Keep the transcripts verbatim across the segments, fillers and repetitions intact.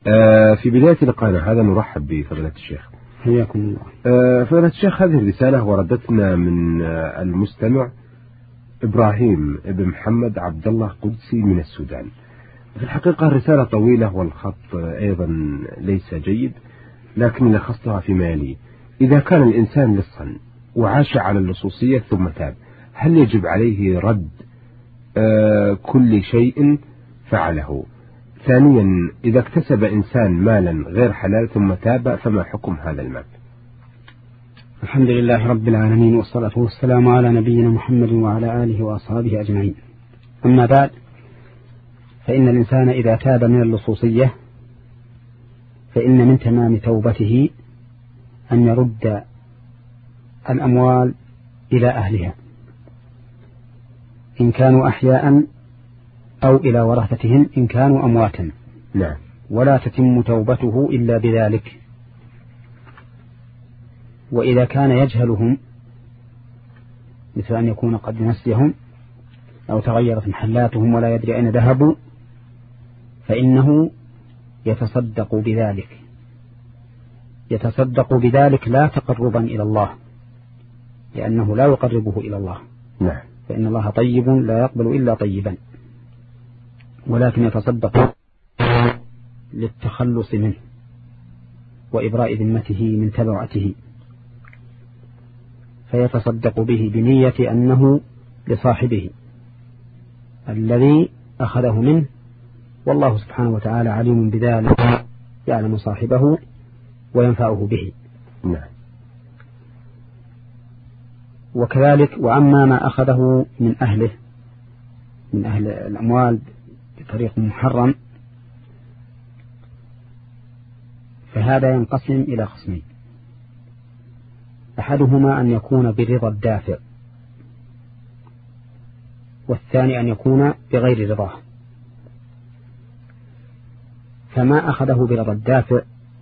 في بداية لقائنا هذا نرحب بفضيلة الشيخ. حياكم الله. فضيلة الشيخ، هذه الرسالة وردتنا من المستمع إبراهيم ابن محمد عبد الله قدسي من السودان. في الحقيقة الرسالة طويلة والخط أيضا ليس جيد، لكن لخصتها فيما يلي: إذا كان الإنسان لصا وعاش على اللصوصية ثم تاب، هل يجب عليه رد كل شيء فعله؟ ثانيا، إذا اكتسب إنسان مالا غير حلال ثم تاب، فما حكم هذا المال؟ الحمد لله رب العالمين، والصلاة والسلام على نبينا محمد وعلى آله وأصحابه أجمعين. أما بعد، فإن الإنسان إذا تاب من اللصوصية فإن من تمام توبته أن يرد الأموال إلى أهلها إن كانوا أحياء أو إلى ورثتهم إن كانوا أمواتا. نعم. ولا تتم توبته إلا بذلك. وإذا كان يجهلهم، مثل أن يكون قد نسيهم أو تغيرت محلاتهم ولا يدري أين ذهبوا، فإنه يتصدق بذلك يتصدق بذلك لا تقربا إلى الله، لأنه لا يقربه إلى الله. نعم. فإن الله طيب لا يقبل إلا طيبا، ولكن يتصدق للتخلص منه وإبراء ذمته من تبعته، فيتصدق به بنية أنه لصاحبه الذي أخذه منه، والله سبحانه وتعالى عليم بذلك، يعلم صاحبه وينفعه به. نعم. وكذلك وأما ما أخذه من أهله من أهل الأموال بطريق محرم، فهذا ينقسم إلى قسمين: أحدهما أن يكون برضا الدافع، والثاني أن يكون بغير رضاه. فما أخذه برضا الدافع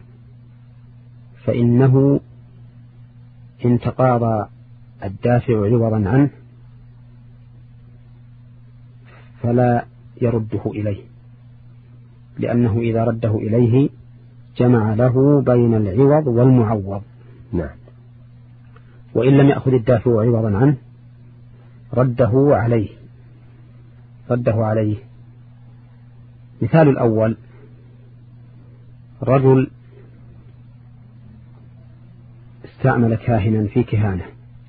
فإنه إن تقاضى الدافع عوضا عنه فلا يرده إليه، لأنه إذا رده إليه جمع له بين العوض والمعوض. نعم. وإن لم يأخذ الدافع عوضا عنه رده عليه رده عليه مثال الأول: رجل استعمل كاهنا في كهانة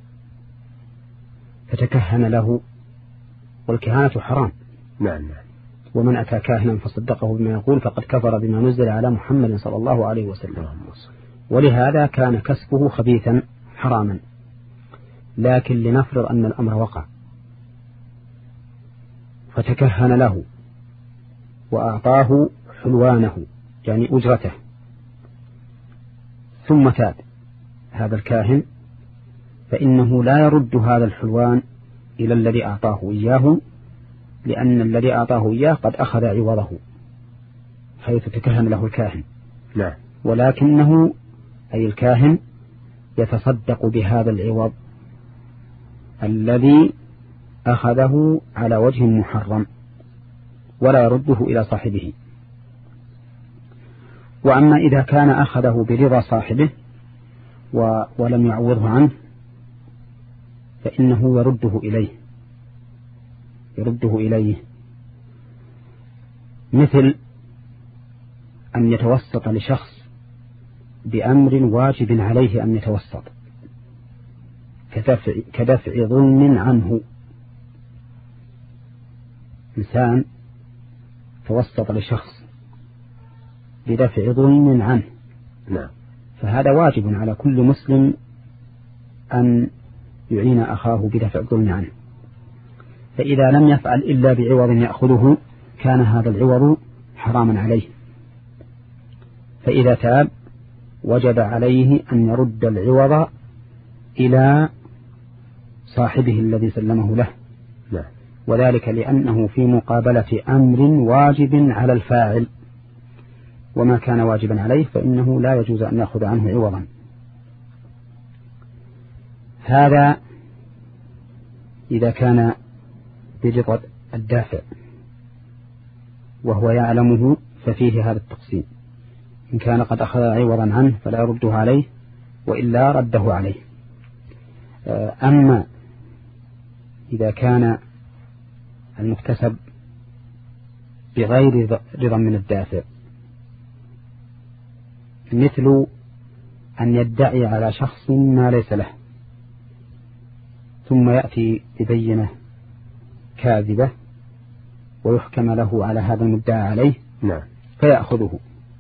فتكهن له، والكهانة حرام. نعم نعم. ومن أتى كاهنا فصدقه بما يقول فقد كفر بما نزل على محمد صلى الله عليه وسلم. ولهذا كان كسبه خبيثا حراما. لكن لنفرض أن الأمر وقع فتكهن له وأعطاه حلوانه يعني أجرته، ثم تاب هذا الكاهن، فإنه لا يرد هذا الحلوان إلى الذي أعطاه إياه، لأن الذي أعطاه إياه قد أخذ عوضه حيث تكهن له الكاهن. لا. ولكنه أي الكاهن يتصدق بهذا العوض الذي أخذه على وجه محرم ولا يرده إلى صاحبه. وأما إذا كان أخذه برضا صاحبه ولم يعوضه عنه فإنه يرده إليه يرده إليه مثل أن يتوسط لشخص بأمر واجب عليه أن يتوسط، كدفع, كدفع ظلم عنه. إنسان توسط لشخص بدفع ظلم عنه، نعم، فهذا واجب على كل مسلم أن يعين أخاه بدفع الظلم عنه. فإذا لم يفعل إلا بعوض يأخذه كان هذا العوض حراما عليه، فإذا تاب وجب عليه أن يرد العوض إلى صاحبه الذي سلمه له. لا. وذلك لأنه في مقابلة أمر واجب على الفاعل، وما كان واجبا عليه فإنه لا يجوز أن يأخذ عنه عوضا. هذا إذا كان برضا الدافع وهو يعلمه ففيه هذا التقسيم. إن كان قد أخذ عوضا عنه فلا يرده عليه، وإلا رده عليه. أما إذا كان المكتسب بغير رضا من الدافع، مثل أن يدعي على شخص ما ليس له ثم يأتي ببينة كاذبة ويحكم له على هذا المدعى عليه نعم. فيأخذه،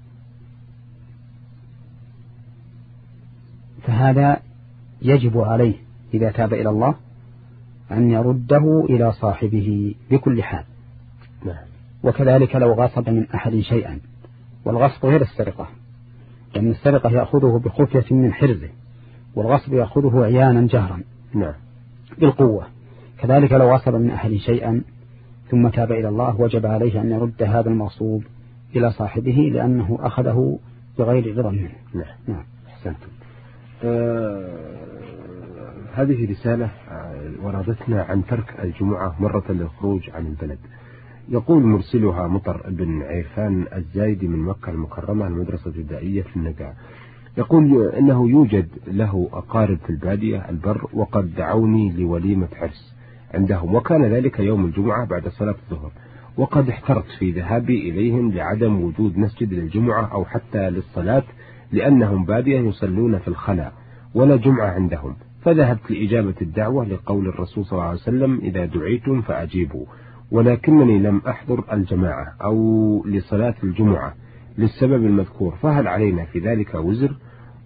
فهذا يجب عليه إذا تاب إلى الله أن يرده إلى صاحبه بكل حال. نعم. وكذلك لو غصب من أحد شيئا، والغصب غير السرقة، لأن السرقة يأخذه بخفية من حرزه، والغصب يأخذه عيانا جهرا نعم. بالقوة. كذلك لو غصب من أحد شيئا ثم تاب إلى الله وجب عليه أن يرد هذا المغصوب إلى صاحبه، لأنه أخذه بغير رضا منه. نعم. نعم. أحسنتم. آه هذه رسالة وردتنا عن ترك الجمعة مرة للخروج عن البلد. يقول مرسلها مطر بن عيفان الزايدي من مكة المكرمة، المدرسة الابتدائية في النجاة. يقول إنه يوجد له أقارب في البادية البر، وقد دعوني لوليمة حرس عندهم، وكان ذلك يوم الجمعة بعد صلاة الظهر، وقد احترت في ذهابي إليهم لعدم وجود مسجد للجمعة أو حتى للصلاة، لأنهم بادية يصلون في الخلاء ولا جمعة عندهم. فذهبت لإجابة الدعوة لقول الرسول صلى الله عليه وسلم: إذا دعيتم فأجيبوا، ولكنني لم أحضر الجماعة أو لصلاة الجمعة للسبب المذكور، فهل علينا في ذلك وزر؟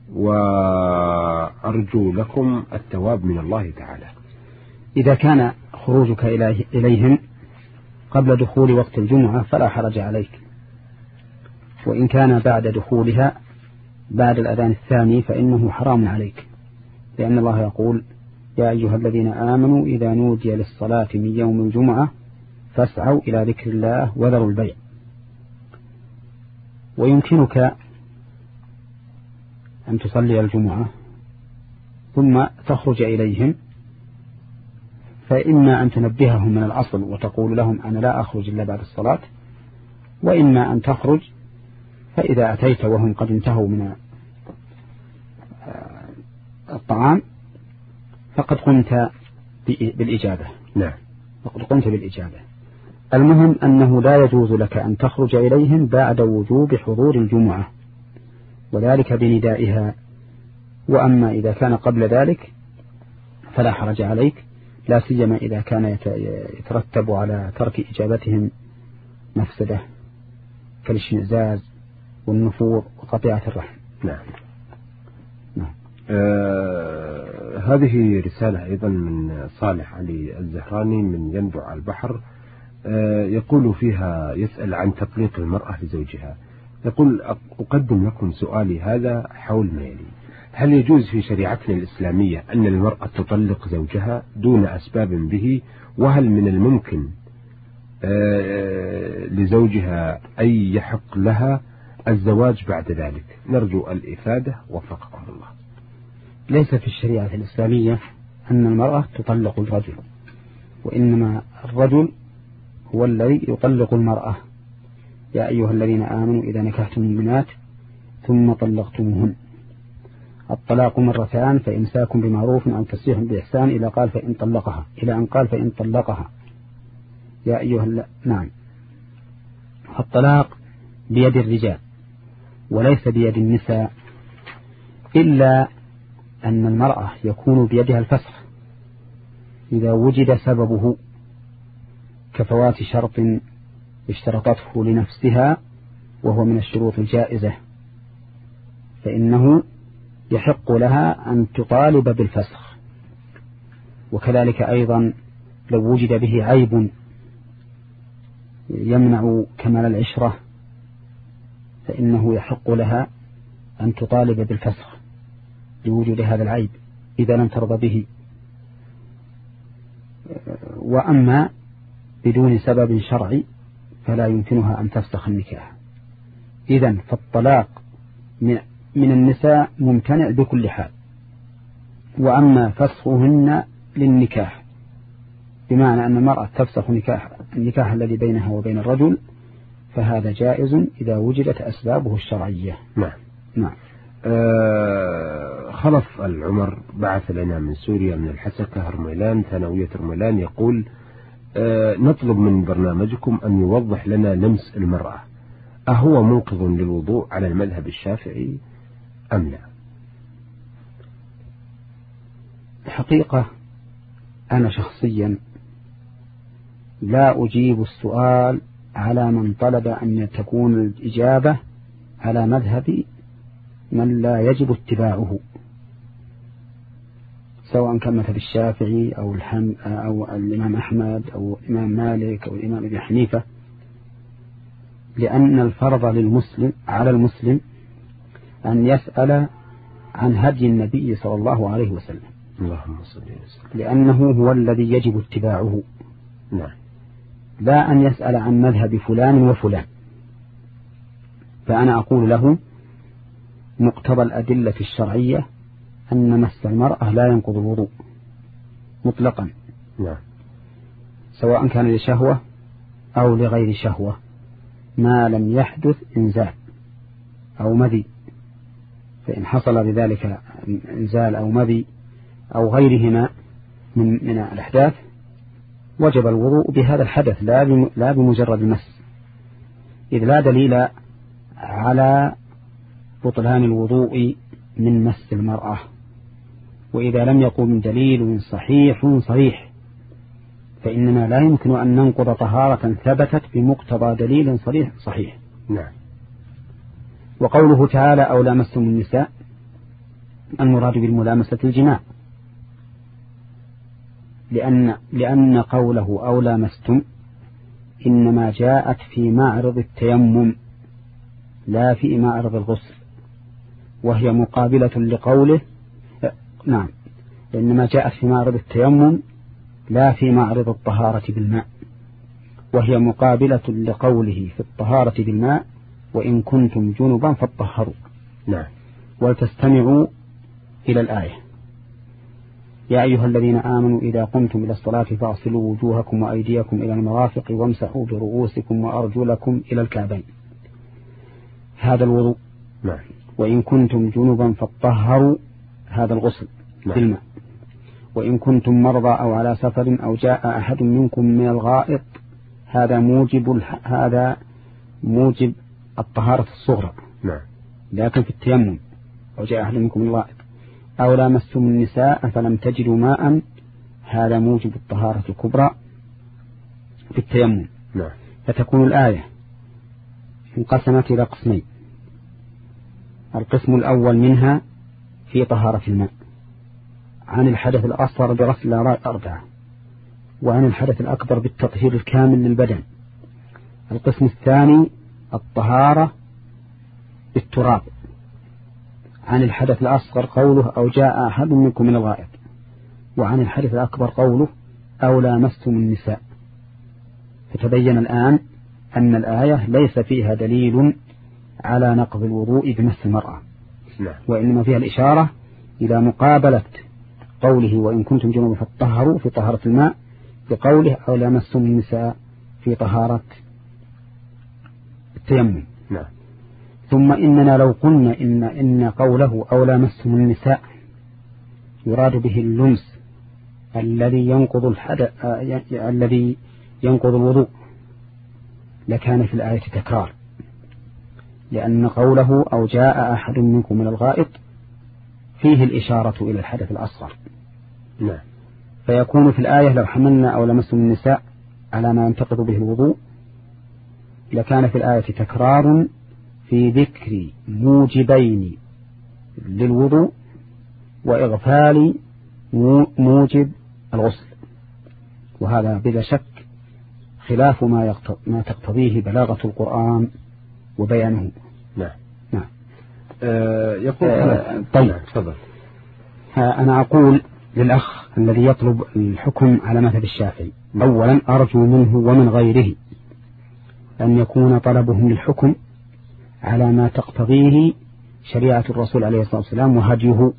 وأرجو لكم الثواب من الله تعالى. إذا كان خروجك إليهم قبل دخول وقت الجمعة فلا حرج عليك، وإن كان بعد دخولها بعد الأذان الثاني فإنه حرام عليك، لأن الله يقول: يا أيها الذين آمنوا إذا نودي للصلاة من يوم الجمعة فاسعوا إلى ذكر الله وذروا البيع. ويمكنك أن تصلي الجمعة ثم تخرج إليهم، فإما أن تنبههم من الأصل وتقول لهم: أنا لا أخرج إلا بعد الصلاة، وإما أن تخرج فإذا أتيت وهم قد انتهوا من الطعام فقد قمت بالإجابة. نعم. فقد قمت بالإجابة. المهم أنه لا يجوز لك أن تخرج إليهم بعد وجوب حضور الجمعة، وذلك بندائها. وأما إذا كان قبل ذلك فلا حرج عليك، لا سيما إذا كان يترتب على ترك إجابتهم مفسدة كالاشمئزاز والنفور وقطيعة الرحم. نعم. نعم. آه هذه رسالة أيضا من صالح علي الزهراني من ينبع البحر. آه يقول فيها، يسأل عن تطليق المرأة لزوجها. يقول: أقدم لكم سؤالي هذا حول ما يلي: هل يجوز في شريعتنا الإسلامية أن المرأة تطلق زوجها دون أسباب به؟ وهل من الممكن آه لزوجها أن يحق لها الزواج بعد ذلك؟ نرجو الإفادة وفقكم الله. ليس في الشريعة الإسلامية أن المرأة تطلق الرجل، وإنما الرجل هو الذي يطلق المرأة. يا أيها الذين آمنوا إذا نكحتم المؤمنات ثم طلقتموهن. الطلاق مرتان، فإمساك بمعروف أو تسريح بإحسان، إلى قال فإن طلقها إلى أن قال فإن طلقها. يا أيها الل... نعم. الطلاق بيد الرجال وليس بيد النساء، إلا أن المرأة يكون بيدها الفسخ إذا وجد سببه، كفوات شرط اشترطته لنفسها وهو من الشروط الجائزة، فإنه يحق لها أن تطالب بالفسخ. وكذلك أيضا لو وجد به عيب يمنع كمال العشرة فإنه يحق لها أن تطالب بالفسخ لوجود هذا العيب إذا لم ترضى به. وأما بدون سبب شرعي فلا يمكنها أن تفسخ النكاح. إذن فالطلاق من النساء ممتنع بكل حال. وأما فسخهن للنكاح، بمعنى أن المرأة تفسخ نكاح النكاح الذي بينها وبين الرجل فهذا جائز إذا وجدت أسبابه الشرعية. نعم. نعم. آه خلف العمر بعث لنا من سوريا من الحسكة هرميلان ثانوية هرميلان يقول آه نطلب من برنامجكم أن يوضح لنا لمس المرأة، أهو منقض للوضوء على المذهب الشافعي أم لا؟ الحقيقة أنا شخصيا لا أجيب السؤال على من طلب أن تكون الإجابة على مذهب من لا يجب اتباعه، سواء كان مذهب الشافعي أو, الحم أو الإمام أحمد أو الإمام مالك أو الإمام أبي حنيفة، لأن الفرض للمسلم على المسلم أن يسأل عن هدي النبي صلى الله عليه وسلم، اللهم صل وسلم، لأنه هو الذي يجب اتباعه. نعم. لا أن يسأل عن مذهب فلان وفلان. فأنا أقول له مقتضى الأدلة الشرعية أن مس المرأة لا ينقض الوضوء مطلقا، نعم، سواء كان لشهوة أو لغير شهوة، ما لم يحدث إنزال أو مذي. فإن حصل بذلك إنزال أو مذي أو غيرهما من من الأحداث وجب الوضوء بهذا الحدث لا لا بمجرد المس، إذ لا دليل على بطلان الوضوء من مس المرأة. وإذا لم يكن دليل صحيح صريح فإننا لا يمكن أن ننقض طهارة ثبتت بمقتضى دليل صريح صحيح. نعم. وقوله تعالى أو لامستم النساء المراد بالملامسة الجماع، لأن لأن قوله أو لامستم إنما جاءت في معرض التيمم لا في معرض الغسل، وهي مقابلة لقوله نعم إنما جاءت في معرض التيمم لا في معرض الطهارة بالماء، وهي مقابلة لقوله في الطهارة بالماء وإن كنتم جنبا فاطهروا. نعم. ولتستمعوا إلى الآية يا أيها الذين آمنوا إذا قمتم إلى الصلاة فاغسلوا وجوهكم وأيديكم إلى المرافق وامسحوا برؤوسكم وأرجلكم إلى الكعبين. هذا الوضوء. نعم. وإن كنتم جنبا فاطهروا هذا الغسل بالماء. وإن كنتم مرضى أو على سفر أو جاء أحد منكم من الغائط هذا موجب هذا موجب الطهارة الصغرى. نعم. لكن في التيمم أو جاء أحد منكم من الغائط أو لامستم النساء فلم تجدوا ماء هذا موجب الطهارة الكبرى في التيمم. نعم. فتكون الآية انقسمت إلى قسمين، القسم الأول منها في طهارة الماء عن الحدث الأصغر بغسل الأعضاء أربعة، وعن الحدث الأكبر بالتطهير الكامل للبدن. القسم الثاني الطهارة بالتراب عن الحدث الأصغر قوله أو جاء أحد منكم من الغائط، وعن الحدث الأكبر قوله أو لامستم النساء. فتبين الآن أن الآية ليس فيها دليل على نقض الوضوء بمس المرأة، وإنما فيها الإشارة إلى مقابلة قوله وإن كنتم جنوبا فاطهروا في طهارة الماء بقوله أو لامستم النساء في طهارة التيمم. نعم. ثم إننا لو قلنا إن, إن قوله أو لامستم النساء يراد به اللمس الذي ينقض الحدث آه الذي ينقض الوضوء لكان في الآية تكرار، لأن قوله أو جاء أحد منكم من الغائط فيه الإشارة إلى الحدث الأصغر. نعم. فيكون في الآية لو حملنا أو لمستم النساء على ما ينتقض به الوضوء لكان في الآية تكرار في ذكر موجبين للوضوء وإغفال موجب الغسل، وهذا بلا شك خلاف ما, ما تقتضيه بلاغة القرآن وبيانه. نعم. نعم. آه يقول آه طيب تفضل. أنا أقول للأخ الذي يطلب الحكم على مذهب الشافعي، أولا أرجو منه ومن غيره أن يكون طلبهم للحكم على ما تقتضيه شريعة الرسول عليه الصلاة والسلام وهديه،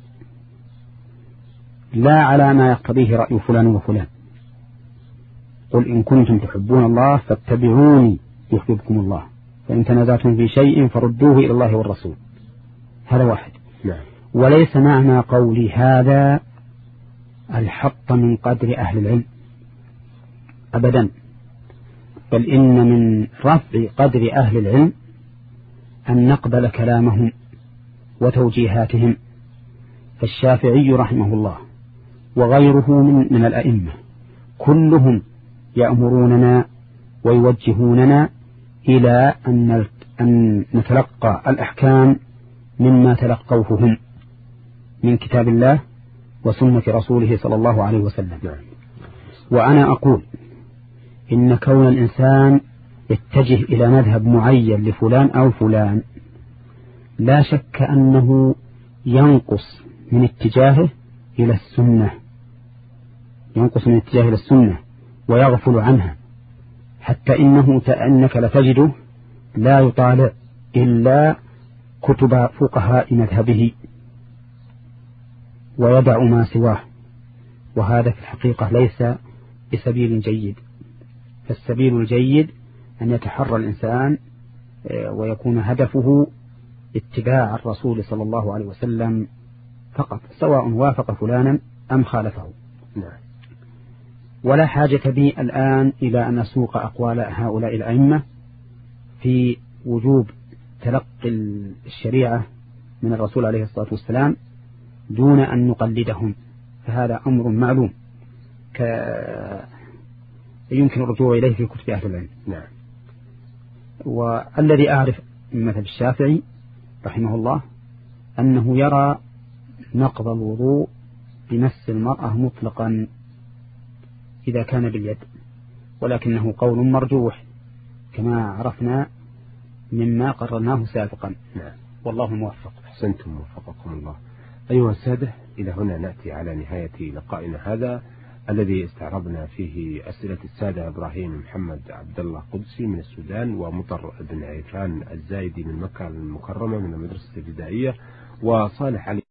لا على ما يقتضيه رأي فلان وفلان. قل إن كنتم تحبون الله فاتبعوني يحببكم الله، فإن تنازعتم في شيء فردوه إلى الله والرسول. هذا واحد. نعم. وليس معنى قولي هذا الحط من قدر أهل العلم أبدا، بل إن من رفع قدر أهل العلم أن نقبل كلامهم وتوجيهاتهم. فالشافعي رحمه الله وغيره من, من الأئمة كلهم يأمروننا ويوجهوننا إلى أن أن نتلقى الأحكام مما تلقوه هم من كتاب الله وسنة رسوله صلى الله عليه وسلم. وأنا أقول إن كون الإنسان يتجه إلى مذهب معين لفلان أو فلان لا شك أنه ينقص من اتجاهه إلى السنة، ينقص من اتجاهه إلى السنة ويغفل عنها، حتى إنه أنك لتجده لا يطالع إلا كتب فقهاء مذهبه ويدع ما سواه، وهذا في الحقيقة ليس بسبيل جيد. فالسبيل الجيد أن يتحرى الإنسان ويكون هدفه اتباع الرسول صلى الله عليه وسلم فقط، سواء وافق فلانا أم خالفه. ولا حاجة بي الآن إلى أن أسوق أقوال هؤلاء الأئمة في وجوب تلقي الشريعة من الرسول عليه الصلاة والسلام دون أن نقلدهم، فهذا أمر معلوم يمكن الرجوع إليه في كتب أهل العلم. نعم. والذي أعرف من مذهب الشافعي رحمه الله أنه يرى نقض الوضوء بمس المرأة مطلقا إذا كان باليد، ولكنه قول مرجوح كما عرفنا مما قررناه سابقا. نعم. والله موفق. أحسنتم وفقكم الله. أيها السادة، إلى هنا نأتي على نهاية لقائنا هذا الذي استعرضنا فيه أسئلة السادة إبراهيم محمد عبد الله قدسي من السودان، ومطر بن عيفان الزايدي من مكة المكرمة من المدرسة الابتدائية، وصالح علي